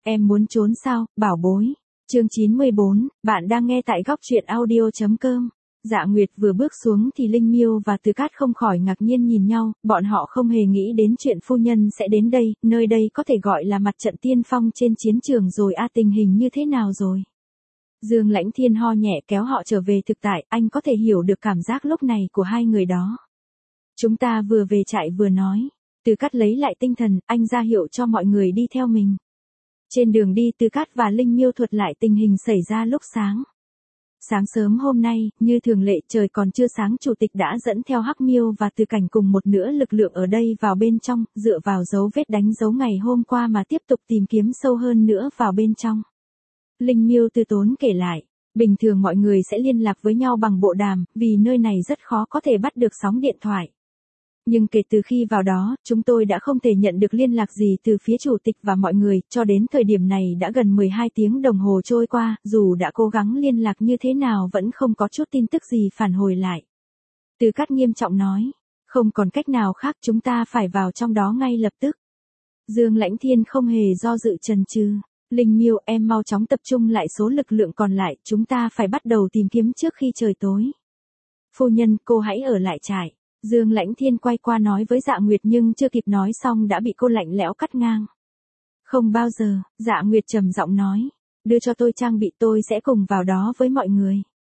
Em muốn trốn sao, bảo bối? Chương 94, bạn đang nghe tại góc truyện audio.com. Dạ Nguyệt vừa bước xuống thì Linh Miêu và Từ Cát không khỏi ngạc nhiên nhìn nhau, bọn họ không hề nghĩ đến chuyện phu nhân sẽ đến đây, nơi đây có thể gọi là mặt trận tiên phong trên chiến trường rồi à, tình hình như thế nào rồi? Dương Lãnh Thiên ho nhẹ kéo họ trở về thực tại, anh có thể hiểu được cảm giác lúc này của hai người đó. Chúng ta vừa về trại vừa nói. Từ Cát lấy lại tinh thần, anh ra hiệu cho mọi người đi theo mình. Trên đường đi Từ Cát và Linh Miêu thuật lại tình hình xảy ra lúc sáng. Sáng sớm hôm nay, như thường lệ trời còn chưa sáng, chủ tịch đã dẫn theo Hắc Miêu và Từ Cảnh cùng một nửa lực lượng ở đây vào bên trong, dựa vào dấu vết đánh dấu ngày hôm qua mà tiếp tục tìm kiếm sâu hơn nữa vào bên trong. Linh Miêu từ tốn kể lại, bình thường mọi người sẽ liên lạc với nhau bằng bộ đàm, vì nơi này rất khó có thể bắt được sóng điện thoại. Nhưng kể từ khi vào đó, chúng tôi đã không thể nhận được liên lạc gì từ phía chủ tịch và mọi người, cho đến thời điểm này đã gần 12 tiếng đồng hồ trôi qua, dù đã cố gắng liên lạc như thế nào vẫn không có chút tin tức gì phản hồi lại. Từ Cát nghiêm trọng nói, không còn cách nào khác, chúng ta phải vào trong đó ngay lập tức. Dương Lãnh Thiên không hề do dự chần chừ. Linh Miêu, em mau chóng tập trung lại số lực lượng còn lại, chúng ta phải bắt đầu tìm kiếm trước khi trời tối. Phu nhân, cô hãy ở lại trại. Dương Lãnh Thiên quay qua nói với Dạ Nguyệt nhưng chưa kịp nói xong đã bị cô lạnh lẽo cắt ngang. Không bao giờ, Dạ Nguyệt trầm giọng nói, đưa cho tôi trang bị, tôi sẽ cùng vào đó với mọi người.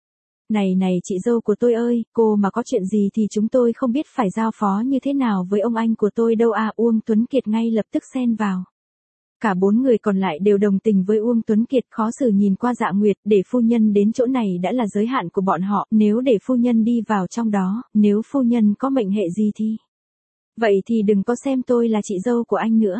Này chị dâu của tôi ơi, cô mà có chuyện gì thì chúng tôi không biết phải giao phó như thế nào với ông anh của tôi đâu à. Uông Tuấn Kiệt ngay lập tức xen vào. Cả bốn người còn lại đều đồng tình với Uông Tuấn Kiệt, khó xử nhìn qua Dạ Nguyệt, để phu nhân đến chỗ này đã là giới hạn của bọn họ, nếu để phu nhân đi vào trong đó, nếu phu nhân có mệnh hệ gì thì... Vậy thì đừng có xem tôi là chị dâu của anh nữa.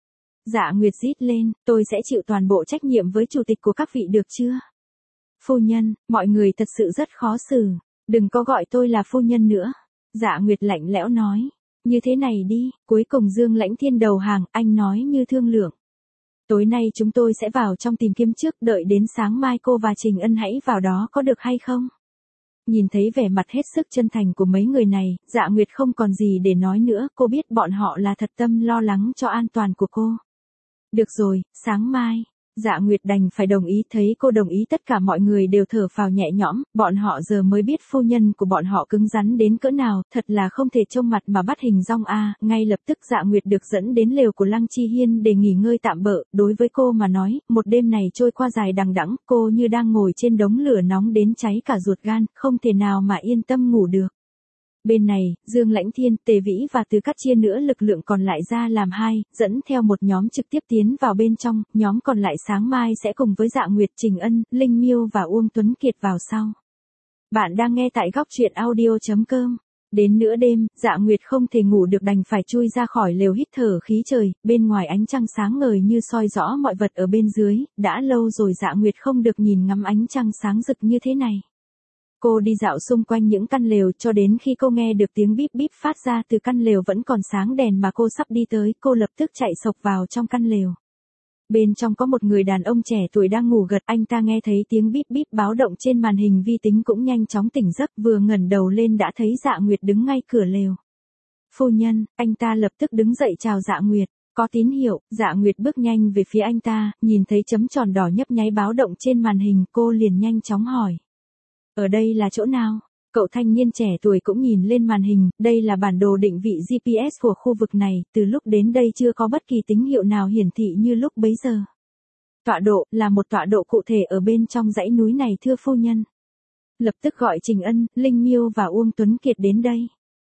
Dạ Nguyệt rít lên, tôi sẽ chịu toàn bộ trách nhiệm với chủ tịch của các vị được chưa? Phu nhân, mọi người thật sự rất khó xử, đừng có gọi tôi là phu nhân nữa. Dạ Nguyệt lạnh lẽo nói, như thế này đi, cuối cùng Dương Lãnh Thiên đầu hàng, anh nói như thương lượng. Tối nay chúng tôi sẽ vào trong tìm kiếm trước, đợi đến sáng mai cô và Trình Ân hãy vào đó có được hay không? Nhìn thấy vẻ mặt hết sức chân thành của mấy người này, Dạ Nguyệt không còn gì để nói nữa, cô biết bọn họ là thật tâm lo lắng cho an toàn của cô. Được rồi, sáng mai. Dạ Nguyệt đành phải đồng ý, thấy cô đồng ý tất cả mọi người đều thở phào nhẹ nhõm, bọn họ giờ mới biết phu nhân của bọn họ cứng rắn đến cỡ nào, thật là không thể trông mặt mà bắt hình dong a. Ngay lập tức Dạ Nguyệt được dẫn đến lều của Lăng Chi Hiên để nghỉ ngơi tạm bợ, đối với cô mà nói, một đêm này trôi qua dài đằng đẵng, cô như đang ngồi trên đống lửa nóng đến cháy cả ruột gan, không thể nào mà yên tâm ngủ được. Bên này, Dương Lãnh Thiên, Tề Vĩ và Từ Cát chia nữa lực lượng còn lại ra làm hai, dẫn theo một nhóm trực tiếp tiến vào bên trong, nhóm còn lại sáng mai sẽ cùng với Dạ Nguyệt, Trình Ân, Linh Miêu và Uông Tuấn Kiệt vào sau. Bạn đang nghe tại góc truyện audio.com. Đến nửa đêm, Dạ Nguyệt không thể ngủ được đành phải chui ra khỏi lều hít thở khí trời, bên ngoài ánh trăng sáng ngời như soi rõ mọi vật ở bên dưới, đã lâu rồi Dạ Nguyệt không được nhìn ngắm ánh trăng sáng rực như thế này. Cô đi dạo xung quanh những căn lều cho đến khi cô nghe được tiếng bíp bíp phát ra từ căn lều vẫn còn sáng đèn mà cô sắp đi tới, cô lập tức chạy xộc vào trong căn lều. Bên trong có một người đàn ông trẻ tuổi đang ngủ gật, anh ta nghe thấy tiếng bíp bíp báo động trên màn hình vi tính cũng nhanh chóng tỉnh giấc, vừa ngẩng đầu lên đã thấy Dạ Nguyệt đứng ngay cửa lều. Phu nhân, anh ta lập tức đứng dậy chào Dạ Nguyệt. Có tín hiệu, Dạ Nguyệt bước nhanh về phía anh ta, nhìn thấy chấm tròn đỏ nhấp nháy báo động trên màn hình, cô liền nhanh chóng hỏi. Ở đây là chỗ nào? Cậu thanh niên trẻ tuổi cũng nhìn lên màn hình, đây là bản đồ định vị GPS của khu vực này, từ lúc đến đây chưa có bất kỳ tín hiệu nào hiển thị như lúc bấy giờ. Tọa độ, là một tọa độ cụ thể ở bên trong dãy núi này thưa phu nhân. Lập tức gọi Trình Ân, Linh Miêu và Uông Tuấn Kiệt đến đây.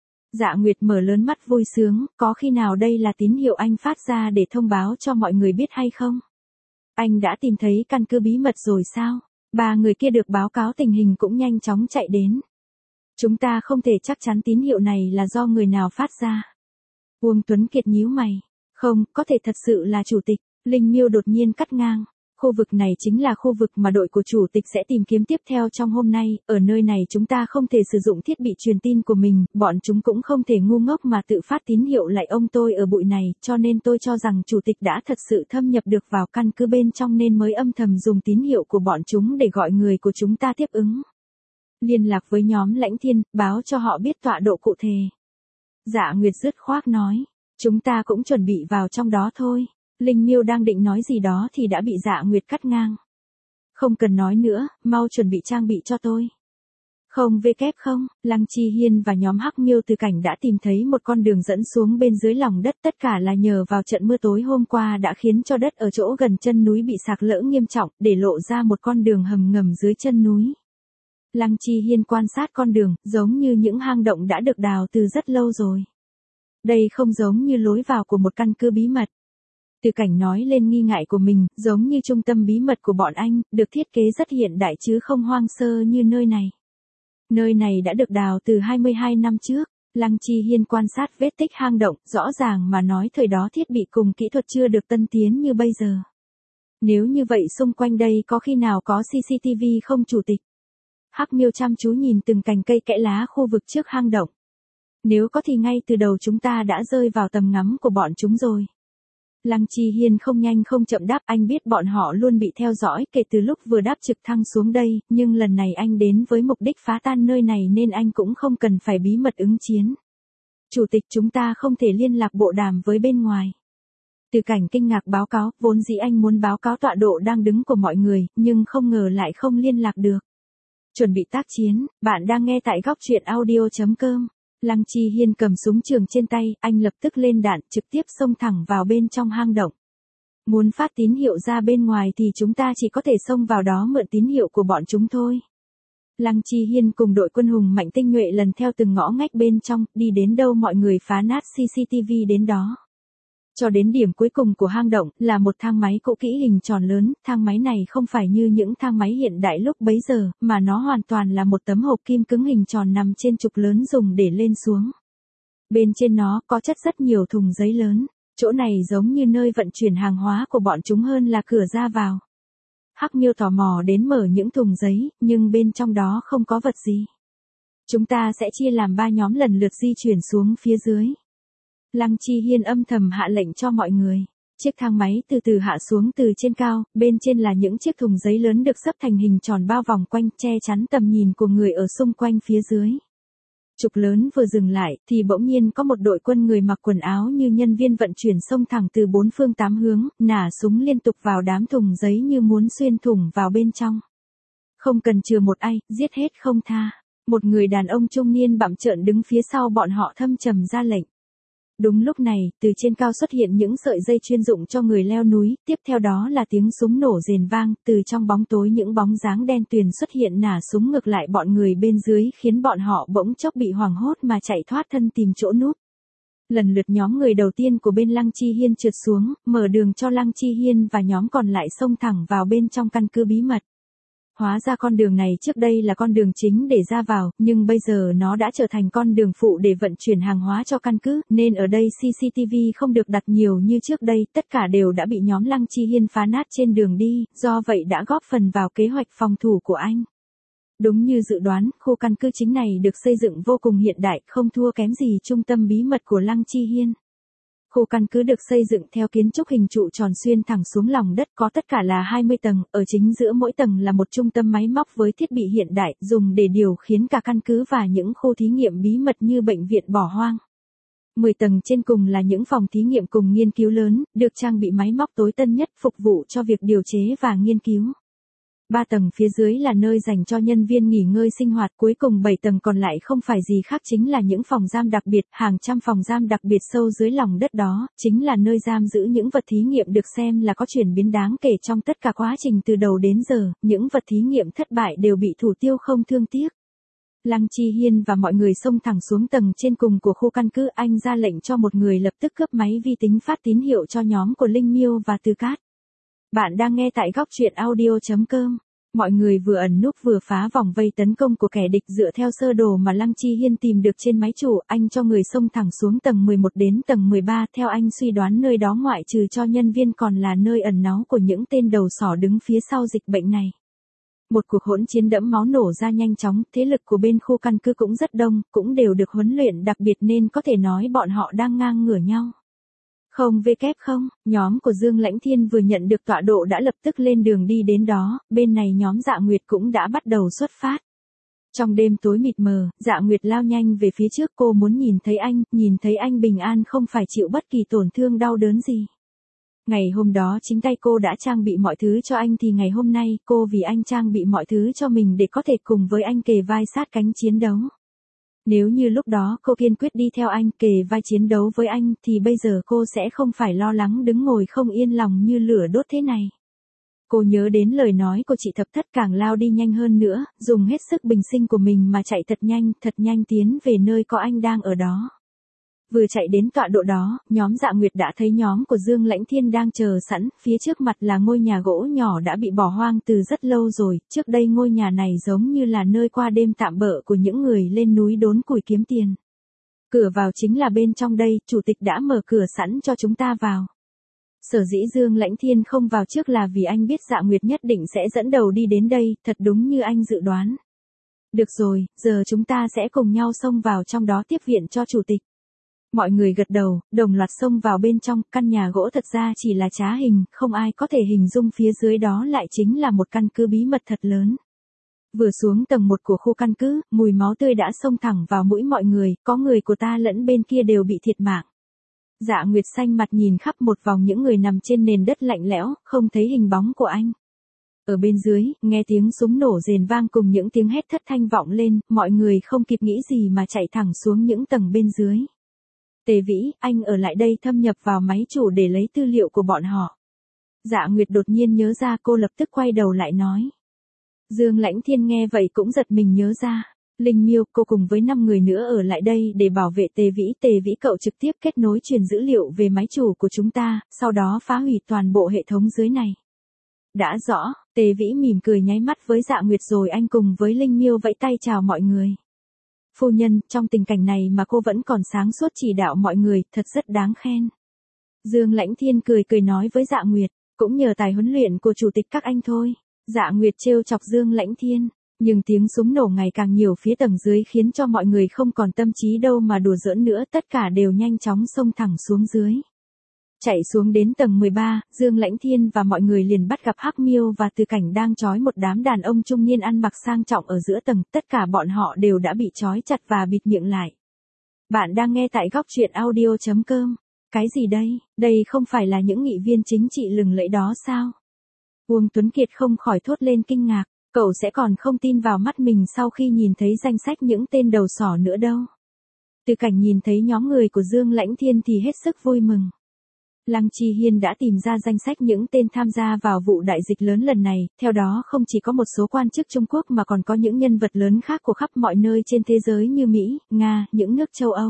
Dạ Nguyệt mở lớn mắt vui sướng, có khi nào đây là tín hiệu anh phát ra để thông báo cho mọi người biết hay không? Anh đã tìm thấy căn cứ bí mật rồi sao? Ba người kia được báo cáo tình hình cũng nhanh chóng chạy đến. Chúng ta không thể chắc chắn tín hiệu này là do người nào phát ra. Uông Tuấn Kiệt nhíu mày. Không, có thể thật sự là chủ tịch. Linh Miêu đột nhiên cắt ngang. Khu vực này chính là khu vực mà đội của chủ tịch sẽ tìm kiếm tiếp theo trong hôm nay. Ở nơi này chúng ta không thể sử dụng thiết bị truyền tin của mình. Bọn chúng cũng không thể ngu ngốc mà tự phát tín hiệu lại ông tôi ở bụi này. Cho nên tôi cho rằng chủ tịch đã thật sự thâm nhập được vào căn cứ bên trong nên mới âm thầm dùng tín hiệu của bọn chúng để gọi người của chúng ta tiếp ứng. Liên lạc với nhóm Lãnh Thiên, báo cho họ biết tọa độ cụ thể. Dạ Nguyệt dứt khoát nói. Chúng ta cũng chuẩn bị vào trong đó thôi. Linh Miêu đang định nói gì đó thì đã bị Dạ Nguyệt cắt ngang. Không cần nói nữa, mau chuẩn bị trang bị cho tôi. Không không, Lăng Chi Hiên và nhóm Hắc Miêu Từ Cảnh đã tìm thấy một con đường dẫn xuống bên dưới lòng đất, tất cả là nhờ vào trận mưa tối hôm qua đã khiến cho đất ở chỗ gần chân núi bị sạt lở nghiêm trọng, để lộ ra một con đường hầm ngầm dưới chân núi. Lăng Chi Hiên quan sát con đường, giống như những hang động đã được đào từ rất lâu rồi. Đây không giống như lối vào của một căn cứ bí mật. Từ Cảnh nói lên nghi ngại của mình, giống như trung tâm bí mật của bọn anh, được thiết kế rất hiện đại chứ không hoang sơ như nơi này. Nơi này đã được đào từ 22 năm trước. Lăng Chi Hiên quan sát vết tích hang động, rõ ràng mà nói thời đó thiết bị cùng kỹ thuật chưa được tân tiến như bây giờ. Nếu như vậy xung quanh đây có khi nào có CCTV không chủ tịch? Hắc Miêu chăm chú nhìn từng cành cây kẽ lá khu vực trước hang động. Nếu có thì ngay từ đầu chúng ta đã rơi vào tầm ngắm của bọn chúng rồi. Lăng Chi Hiên không nhanh không chậm đáp, anh biết bọn họ luôn bị theo dõi kể từ lúc vừa đáp trực thăng xuống đây, nhưng lần này anh đến với mục đích phá tan nơi này nên anh cũng không cần phải bí mật ứng chiến. Chủ tịch, chúng ta không thể liên lạc bộ đàm với bên ngoài. Từ Cảnh kinh ngạc báo cáo, vốn dĩ anh muốn báo cáo tọa độ đang đứng của mọi người, nhưng không ngờ lại không liên lạc được. Chuẩn bị tác chiến, bạn đang nghe tại góc truyện audio.com. Lăng Chi Hiên cầm súng trường trên tay, anh lập tức lên đạn, trực tiếp xông thẳng vào bên trong hang động. Muốn phát tín hiệu ra bên ngoài thì chúng ta chỉ có thể xông vào đó mượn tín hiệu của bọn chúng thôi. Lăng Chi Hiên cùng đội quân hùng mạnh tinh nhuệ lần theo từng ngõ ngách bên trong, đi đến đâu mọi người phá nát CCTV đến đó. Cho đến điểm cuối cùng của hang động, là một thang máy cũ kỹ hình tròn lớn, thang máy này không phải như những thang máy hiện đại lúc bấy giờ, mà nó hoàn toàn là một tấm hộp kim cứng hình tròn nằm trên trục lớn dùng để lên xuống. Bên trên nó có chất rất nhiều thùng giấy lớn, chỗ này giống như nơi vận chuyển hàng hóa của bọn chúng hơn là cửa ra vào. Hắc Miêu tò mò đến mở những thùng giấy, nhưng bên trong đó không có vật gì. Chúng ta sẽ chia làm 3 nhóm lần lượt di chuyển xuống phía dưới. Lăng Chi Hiên âm thầm hạ lệnh cho mọi người. Chiếc thang máy từ từ hạ xuống từ trên cao, bên trên là những chiếc thùng giấy lớn được xếp thành hình tròn bao vòng quanh, che chắn tầm nhìn của người ở xung quanh phía dưới. Trục lớn vừa dừng lại, thì bỗng nhiên có một đội quân người mặc quần áo như nhân viên vận chuyển xông thẳng từ 4 phương 8 hướng, nả súng liên tục vào đám thùng giấy như muốn xuyên thủng vào bên trong. Không cần chừa một ai, giết hết không tha. Một người đàn ông trung niên bặm trợn đứng phía sau bọn họ thâm trầm ra lệnh. Đúng lúc này, từ trên cao xuất hiện những sợi dây chuyên dụng cho người leo núi, tiếp theo đó là tiếng súng nổ rền vang, từ trong bóng tối những bóng dáng đen tuyền xuất hiện nả súng ngược lại bọn người bên dưới, khiến bọn họ bỗng chốc bị hoảng hốt mà chạy thoát thân tìm chỗ núp. Lần lượt nhóm người đầu tiên của bên Lăng Chi Hiên trượt xuống, mở đường cho Lăng Chi Hiên và nhóm còn lại xông thẳng vào bên trong căn cứ bí mật. Hóa ra con đường này trước đây là con đường chính để ra vào, nhưng bây giờ nó đã trở thành con đường phụ để vận chuyển hàng hóa cho căn cứ, nên ở đây CCTV không được đặt nhiều như trước đây, tất cả đều đã bị nhóm Lăng Chi Hiên phá nát trên đường đi, do vậy đã góp phần vào kế hoạch phòng thủ của anh. Đúng như dự đoán, khu căn cứ chính này được xây dựng vô cùng hiện đại, không thua kém gì trung tâm bí mật của Lăng Chi Hiên. Khu căn cứ được xây dựng theo kiến trúc hình trụ tròn xuyên thẳng xuống lòng đất, có tất cả là 20 tầng, ở chính giữa mỗi tầng là một trung tâm máy móc với thiết bị hiện đại, dùng để điều khiển cả căn cứ và những khu thí nghiệm bí mật như bệnh viện bỏ hoang. 10 tầng trên cùng là những phòng thí nghiệm cùng nghiên cứu lớn, được trang bị máy móc tối tân nhất phục vụ cho việc điều chế và nghiên cứu. 3 tầng phía dưới là nơi dành cho nhân viên nghỉ ngơi sinh hoạt, cuối cùng 7 tầng còn lại không phải gì khác chính là những phòng giam đặc biệt, hàng trăm phòng giam đặc biệt sâu dưới lòng đất đó, chính là nơi giam giữ những vật thí nghiệm được xem là có chuyển biến đáng kể trong tất cả quá trình từ đầu đến giờ, những vật thí nghiệm thất bại đều bị thủ tiêu không thương tiếc. Lăng Chi Hiên và mọi người xông thẳng xuống tầng trên cùng của khu căn cứ, anh ra lệnh cho một người lập tức cướp máy vi tính phát tín hiệu cho nhóm của Linh Miêu và Từ Cát. Bạn đang nghe tại góc truyện audio.com. Mọi người vừa ẩn núp vừa phá vòng vây tấn công của kẻ địch dựa theo sơ đồ mà Lăng Chi Hiên tìm được trên máy chủ, anh cho người xông thẳng xuống tầng 11 đến tầng 13, theo anh suy đoán nơi đó ngoại trừ cho nhân viên còn là nơi ẩn náu của những tên đầu sỏ đứng phía sau dịch bệnh này. Một cuộc hỗn chiến đẫm máu nổ ra nhanh chóng, thế lực của bên khu căn cứ cũng rất đông, cũng đều được huấn luyện đặc biệt nên có thể nói bọn họ đang ngang ngửa nhau. không, nhóm của Dương Lãnh Thiên vừa nhận được tọa độ đã lập tức lên đường đi đến đó, bên này nhóm Dạ Nguyệt cũng đã bắt đầu xuất phát. Trong đêm tối mịt mờ, Dạ Nguyệt lao nhanh về phía trước, cô muốn nhìn thấy anh bình an không phải chịu bất kỳ tổn thương đau đớn gì. Ngày hôm đó chính tay cô đã trang bị mọi thứ cho anh thì ngày hôm nay cô vì anh trang bị mọi thứ cho mình để có thể cùng với anh kề vai sát cánh chiến đấu. Nếu như lúc đó cô kiên quyết đi theo anh kề vai chiến đấu với anh thì bây giờ cô sẽ không phải lo lắng đứng ngồi không yên lòng như lửa đốt thế này. Cô nhớ đến lời nói của chị Thập Thất càng lao đi nhanh hơn nữa, dùng hết sức bình sinh của mình mà chạy thật nhanh tiến về nơi có anh đang ở đó. Vừa chạy đến tọa độ đó, nhóm Dạ Nguyệt đã thấy nhóm của Dương Lãnh Thiên đang chờ sẵn, phía trước mặt là ngôi nhà gỗ nhỏ đã bị bỏ hoang từ rất lâu rồi, trước đây ngôi nhà này giống như là nơi qua đêm tạm bợ của những người lên núi đốn củi kiếm tiền. Cửa vào chính là bên trong đây, chủ tịch đã mở cửa sẵn cho chúng ta vào. Sở dĩ Dương Lãnh Thiên không vào trước là vì anh biết Dạ Nguyệt nhất định sẽ dẫn đầu đi đến đây, thật đúng như anh dự đoán. Được rồi, giờ chúng ta sẽ cùng nhau xông vào trong đó tiếp viện cho chủ tịch. Mọi người gật đầu, đồng loạt xông vào bên trong, căn nhà gỗ thật ra chỉ là trá hình, không ai có thể hình dung phía dưới đó lại chính là một căn cứ bí mật thật lớn. Vừa xuống tầng 1 của khu căn cứ, mùi máu tươi đã xông thẳng vào mũi mọi người, có người của ta lẫn bên kia đều bị thiệt mạng. Dạ Nguyệt xanh mặt nhìn khắp một vòng những người nằm trên nền đất lạnh lẽo, không thấy hình bóng của anh. Ở bên dưới, nghe tiếng súng nổ rền vang cùng những tiếng hét thất thanh vọng lên, mọi người không kịp nghĩ gì mà chạy thẳng xuống những tầng bên dưới. Tề Vĩ, anh ở lại đây thâm nhập vào máy chủ để lấy tư liệu của bọn họ. Dạ Nguyệt đột nhiên nhớ ra, cô lập tức quay đầu lại nói. Dương Lãnh Thiên nghe vậy cũng giật mình nhớ ra. Linh Miêu, cô cùng với 5 người nữa ở lại đây để bảo vệ Tề Vĩ. Tề Vĩ cậu trực tiếp kết nối truyền dữ liệu về máy chủ của chúng ta, sau đó phá hủy toàn bộ hệ thống dưới này. Đã rõ, Tề Vĩ mỉm cười nháy mắt với Dạ Nguyệt rồi anh cùng với Linh Miêu vẫy tay chào mọi người. Phu nhân, trong tình cảnh này mà cô vẫn còn sáng suốt chỉ đạo mọi người, thật rất đáng khen. Dương Lãnh Thiên cười nói với Dạ Nguyệt, cũng nhờ tài huấn luyện của chủ tịch các anh thôi. Dạ Nguyệt trêu chọc Dương Lãnh Thiên, nhưng tiếng súng nổ ngày càng nhiều phía tầng dưới khiến cho mọi người không còn tâm trí đâu mà đùa giỡn nữa, tất cả đều nhanh chóng xông thẳng xuống dưới. Chạy xuống đến tầng 13, Dương Lãnh Thiên và mọi người liền bắt gặp Hắc Miêu và Từ Cảnh đang trói một đám đàn ông trung niên ăn mặc sang trọng ở giữa tầng, tất cả bọn họ đều đã bị trói chặt và bịt miệng lại. Bạn đang nghe tại góc truyện audio.com. Cái gì đây? Đây không phải là những nghị viên chính trị lừng lẫy đó sao? Uông Tuấn Kiệt không khỏi thốt lên kinh ngạc, cậu sẽ còn không tin vào mắt mình sau khi nhìn thấy danh sách những tên đầu sỏ nữa đâu. Từ Cảnh nhìn thấy nhóm người của Dương Lãnh Thiên thì hết sức vui mừng. Lăng Chi Hiên đã tìm ra danh sách những tên tham gia vào vụ đại dịch lớn lần này, theo đó không chỉ có một số quan chức Trung Quốc mà còn có những nhân vật lớn khác của khắp mọi nơi trên thế giới như Mỹ, Nga, những nước châu Âu.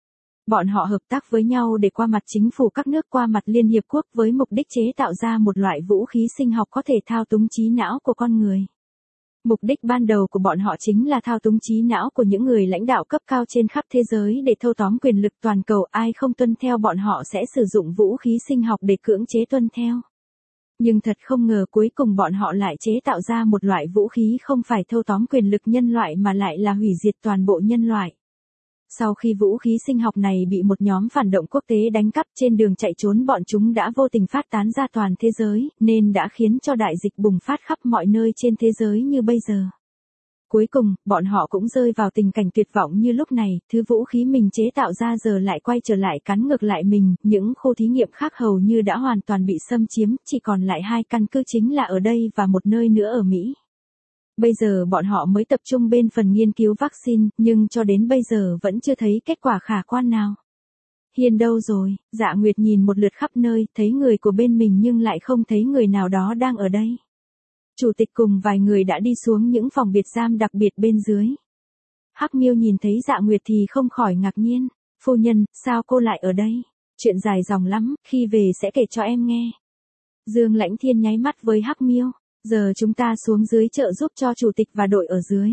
Bọn họ hợp tác với nhau để qua mặt chính phủ các nước, qua mặt Liên Hiệp Quốc với mục đích chế tạo ra một loại vũ khí sinh học có thể thao túng trí não của con người. Mục đích ban đầu của bọn họ chính là thao túng trí não của những người lãnh đạo cấp cao trên khắp thế giới để thâu tóm quyền lực toàn cầu, ai không tuân theo bọn họ sẽ sử dụng vũ khí sinh học để cưỡng chế tuân theo. Nhưng thật không ngờ cuối cùng bọn họ lại chế tạo ra một loại vũ khí không phải thâu tóm quyền lực nhân loại mà lại là hủy diệt toàn bộ nhân loại. Sau khi vũ khí sinh học này bị một nhóm phản động quốc tế đánh cắp, trên đường chạy trốn bọn chúng đã vô tình phát tán ra toàn thế giới, nên đã khiến cho đại dịch bùng phát khắp mọi nơi trên thế giới như bây giờ. Cuối cùng, bọn họ cũng rơi vào tình cảnh tuyệt vọng như lúc này, thứ vũ khí mình chế tạo ra giờ lại quay trở lại cắn ngược lại mình, những khu thí nghiệm khác hầu như đã hoàn toàn bị xâm chiếm, chỉ còn lại 2 căn cứ chính là ở đây và một nơi nữa ở Mỹ. Bây giờ bọn họ mới tập trung bên phần nghiên cứu vaccine, nhưng cho đến bây giờ vẫn chưa thấy kết quả khả quan nào. Hiên đâu rồi? Dạ Nguyệt nhìn một lượt khắp nơi, thấy người của bên mình nhưng lại không thấy người nào đó đang ở đây. Chủ tịch cùng vài người đã đi xuống những phòng biệt giam đặc biệt bên dưới. Hắc Miêu nhìn thấy Dạ Nguyệt thì không khỏi ngạc nhiên. Phu nhân, sao cô lại ở đây? Chuyện dài dòng lắm, khi về sẽ kể cho em nghe. Dương Lãnh Thiên nháy mắt với Hắc Miêu. Giờ chúng ta xuống dưới trợ giúp cho chủ tịch và đội ở dưới.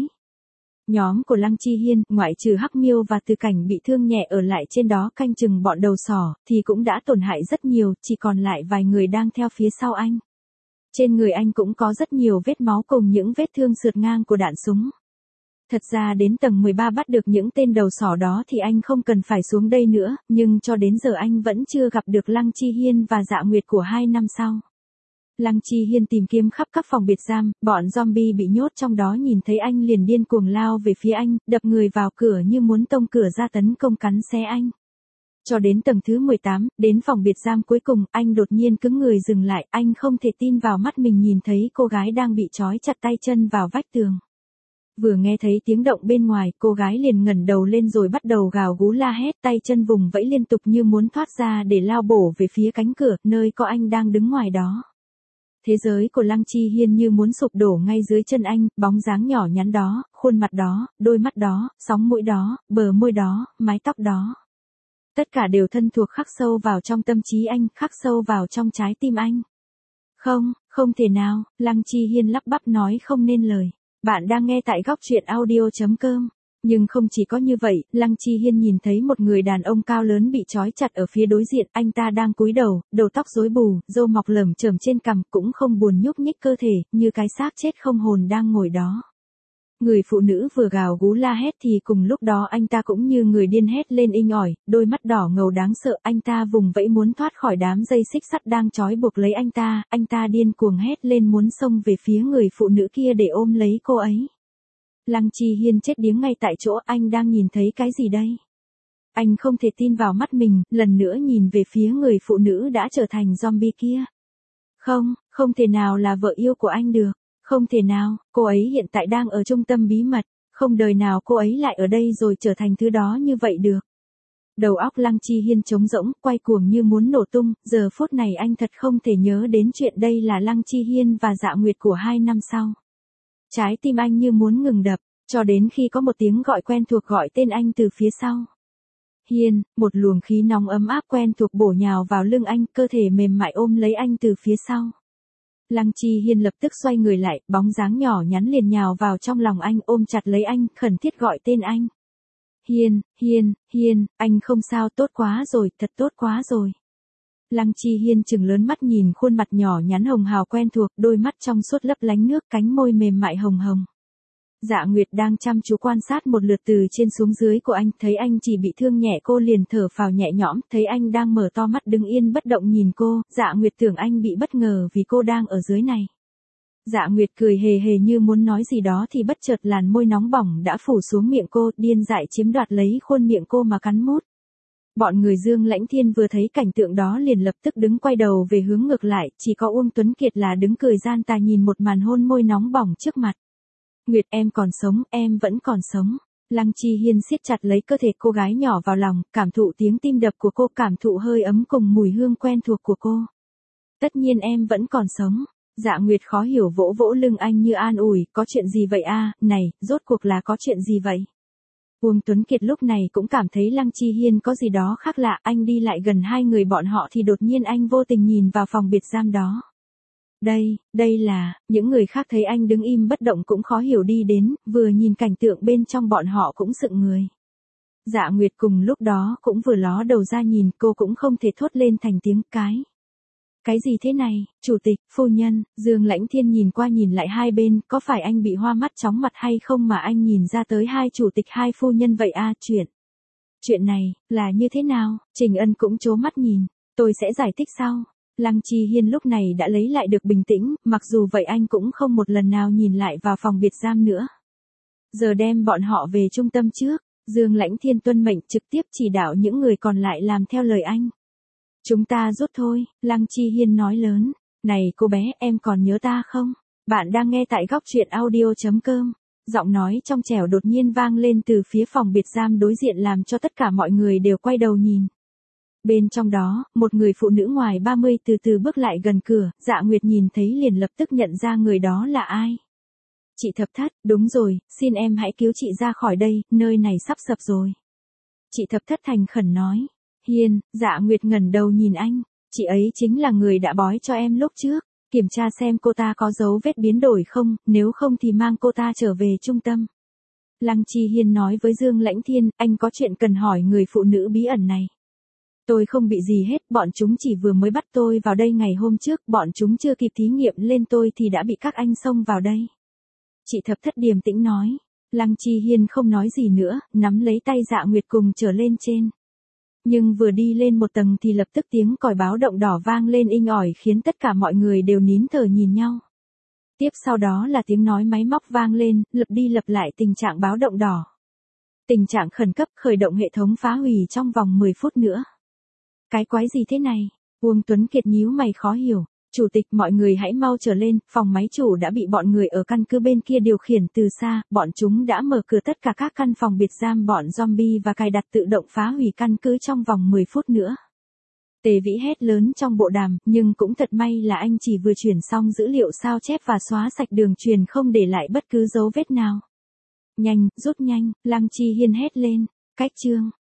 Nhóm của Lăng Chi Hiên, ngoại trừ Hắc Miêu và Từ Cảnh bị thương nhẹ ở lại trên đó canh chừng bọn đầu sỏ, thì cũng đã tổn hại rất nhiều, chỉ còn lại vài người đang theo phía sau anh. Trên người anh cũng có rất nhiều vết máu cùng những vết thương sượt ngang của đạn súng. Thật ra đến tầng 13 bắt được những tên đầu sỏ đó thì anh không cần phải xuống đây nữa, nhưng cho đến giờ anh vẫn chưa gặp được Lăng Chi Hiên và Dạ Nguyệt của 2 năm sau. Lăng Chi Hiên tìm kiếm khắp các phòng biệt giam, bọn zombie bị nhốt trong đó nhìn thấy anh liền điên cuồng lao về phía anh, đập người vào cửa như muốn tông cửa ra tấn công cắn xé anh. Cho đến tầng thứ 18, đến phòng biệt giam cuối cùng, anh đột nhiên cứng người dừng lại, anh không thể tin vào mắt mình nhìn thấy cô gái đang bị trói chặt tay chân vào vách tường. Vừa nghe thấy tiếng động bên ngoài, cô gái liền ngẩng đầu lên rồi bắt đầu gào gú la hét, tay chân vùng vẫy liên tục như muốn thoát ra để lao bổ về phía cánh cửa, nơi có anh đang đứng ngoài đó. Thế giới của Lăng Chi Hiên như muốn sụp đổ ngay dưới chân anh, bóng dáng nhỏ nhắn đó, khuôn mặt đó, đôi mắt đó, sóng mũi đó, bờ môi đó, mái tóc đó. Tất cả đều thân thuộc khắc sâu vào trong tâm trí anh, khắc sâu vào trong trái tim anh. Không, không thể nào, Lăng Chi Hiên lắp bắp nói không nên lời. Bạn đang nghe tại góc truyện audio.com. Nhưng không chỉ có như vậy, Lăng Chi Hiên nhìn thấy một người đàn ông cao lớn bị trói chặt ở phía đối diện, anh ta đang cúi đầu, đầu tóc rối bù, râu mọc lởm chởm trên cằm, cũng không buồn nhúc nhích cơ thể, như cái xác chết không hồn đang ngồi đó. Người phụ nữ vừa gào gú la hét thì cùng lúc đó anh ta cũng như người điên hét lên inh ỏi, đôi mắt đỏ ngầu đáng sợ, anh ta vùng vẫy muốn thoát khỏi đám dây xích sắt đang trói buộc lấy anh ta điên cuồng hét lên muốn xông về phía người phụ nữ kia để ôm lấy cô ấy. Lăng Chi Hiên chết điếng ngay tại chỗ, anh đang nhìn thấy cái gì đây? Anh không thể tin vào mắt mình, lần nữa nhìn về phía người phụ nữ đã trở thành zombie kia. Không, không thể nào là vợ yêu của anh được. Không thể nào, cô ấy hiện tại đang ở trung tâm bí mật, không đời nào cô ấy lại ở đây rồi trở thành thứ đó như vậy được. Đầu óc Lăng Chi Hiên trống rỗng, quay cuồng như muốn nổ tung, giờ phút này anh thật không thể nhớ đến chuyện đây là Lăng Chi Hiên và Dạ Nguyệt của 2 năm sau. Trái tim anh như muốn ngừng đập, cho đến khi có một tiếng gọi quen thuộc gọi tên anh từ phía sau. Hiên, một luồng khí nóng ấm áp quen thuộc bổ nhào vào lưng anh, cơ thể mềm mại ôm lấy anh từ phía sau. Lăng Chi Hiên lập tức xoay người lại, bóng dáng nhỏ nhắn liền nhào vào trong lòng anh, ôm chặt lấy anh, khẩn thiết gọi tên anh. Hiên, Hiên, Hiên, anh không sao, tốt quá rồi, thật tốt quá rồi. Lăng Chi Hiên trừng lớn mắt nhìn khuôn mặt nhỏ nhắn hồng hào quen thuộc, đôi mắt trong suốt lấp lánh nước, cánh môi mềm mại hồng hồng. Dạ Nguyệt đang chăm chú quan sát một lượt từ trên xuống dưới của anh, thấy anh chỉ bị thương nhẹ cô liền thở phào nhẹ nhõm, thấy anh đang mở to mắt đứng yên bất động nhìn cô, Dạ Nguyệt tưởng anh bị bất ngờ vì cô đang ở dưới này. Dạ Nguyệt cười hề hề như muốn nói gì đó thì bất chợt làn môi nóng bỏng đã phủ xuống miệng cô, điên dại chiếm đoạt lấy khuôn miệng cô mà cắn mút. Bọn người Dương Lãnh Thiên vừa thấy cảnh tượng đó liền lập tức đứng quay đầu về hướng ngược lại, chỉ có Uông Tuấn Kiệt là đứng cười gian tà nhìn một màn hôn môi nóng bỏng trước mặt. Nguyệt em còn sống, em vẫn còn sống. Lăng Chi Hiên siết chặt lấy cơ thể cô gái nhỏ vào lòng, cảm thụ tiếng tim đập của cô, cảm thụ hơi ấm cùng mùi hương quen thuộc của cô. Tất nhiên em vẫn còn sống. Dạ Nguyệt khó hiểu vỗ vỗ lưng anh như an ủi, có chuyện gì vậy a? Này, rốt cuộc là có chuyện gì vậy? Uông Tuấn Kiệt lúc này cũng cảm thấy Lăng Chi Hiên có gì đó khác lạ, anh đi lại gần hai người bọn họ thì đột nhiên anh vô tình nhìn vào phòng biệt giam đó. Đây là, những người khác thấy anh đứng im bất động cũng khó hiểu đi đến, vừa nhìn cảnh tượng bên trong bọn họ cũng sựng người. Dạ Nguyệt cùng lúc đó cũng vừa ló đầu ra nhìn, cô cũng không thể thốt lên thành tiếng Cái gì thế này, chủ tịch, phu nhân, Dương Lãnh Thiên nhìn qua nhìn lại hai bên, có phải anh bị hoa mắt chóng mặt hay không mà anh nhìn ra tới hai chủ tịch hai phu nhân vậy a? Chuyện này, là như thế nào? Trình Ân cũng trố mắt nhìn, tôi sẽ giải thích sau. Lăng Chi Hiên lúc này đã lấy lại được bình tĩnh, mặc dù vậy anh cũng không một lần nào nhìn lại vào phòng biệt giam nữa. Giờ đem bọn họ về trung tâm trước, Dương Lãnh Thiên tuân mệnh trực tiếp chỉ đạo những người còn lại làm theo lời anh. Chúng ta rút thôi, Lăng Chi Hiên nói lớn. Này cô bé, em còn nhớ ta không? Bạn đang nghe tại góc truyện audio.com. Giọng nói trong trẻo đột nhiên vang lên từ phía phòng biệt giam đối diện làm cho tất cả mọi người đều quay đầu nhìn. Bên trong đó, một người phụ nữ ngoài 30 từ từ bước lại gần cửa, Dạ Nguyệt nhìn thấy liền lập tức nhận ra người đó là ai. Chị Thập Thất, đúng rồi, xin em hãy cứu chị ra khỏi đây, nơi này sắp sập rồi. Chị Thập Thất thành khẩn nói. Hiên, Dạ Nguyệt ngẩng đầu nhìn anh, chị ấy chính là người đã bói cho em lúc trước, kiểm tra xem cô ta có dấu vết biến đổi không, nếu không thì mang cô ta trở về trung tâm. Lăng Chi Hiên nói với Dương Lãnh Thiên, anh có chuyện cần hỏi người phụ nữ bí ẩn này. Tôi không bị gì hết, bọn chúng chỉ vừa mới bắt tôi vào đây ngày hôm trước, bọn chúng chưa kịp thí nghiệm lên tôi thì đã bị các anh xông vào đây. Chị Thập Thất điềm tĩnh nói. Lăng Chi Hiên không nói gì nữa, nắm lấy tay Dạ Nguyệt cùng trở lên trên. Nhưng vừa đi lên một tầng thì lập tức tiếng còi báo động đỏ vang lên inh ỏi khiến tất cả mọi người đều nín thở nhìn nhau. Tiếp sau đó là tiếng nói máy móc vang lên, lặp đi lặp lại tình trạng báo động đỏ. Tình trạng khẩn cấp, khởi động hệ thống phá hủy trong vòng 10 phút nữa. Cái quái gì thế này? Uông Tuấn Kiệt nhíu mày khó hiểu. Chủ tịch, mọi người hãy mau trở lên, phòng máy chủ đã bị bọn người ở căn cứ bên kia điều khiển từ xa, bọn chúng đã mở cửa tất cả các căn phòng biệt giam bọn zombie và cài đặt tự động phá hủy căn cứ trong vòng 10 phút nữa. Tề Vĩ hét lớn trong bộ đàm, nhưng cũng thật may là anh chỉ vừa chuyển xong dữ liệu sao chép và xóa sạch đường truyền không để lại bất cứ dấu vết nào. Nhanh, rút nhanh, Lăng Chi Hiên hét lên. Cách chương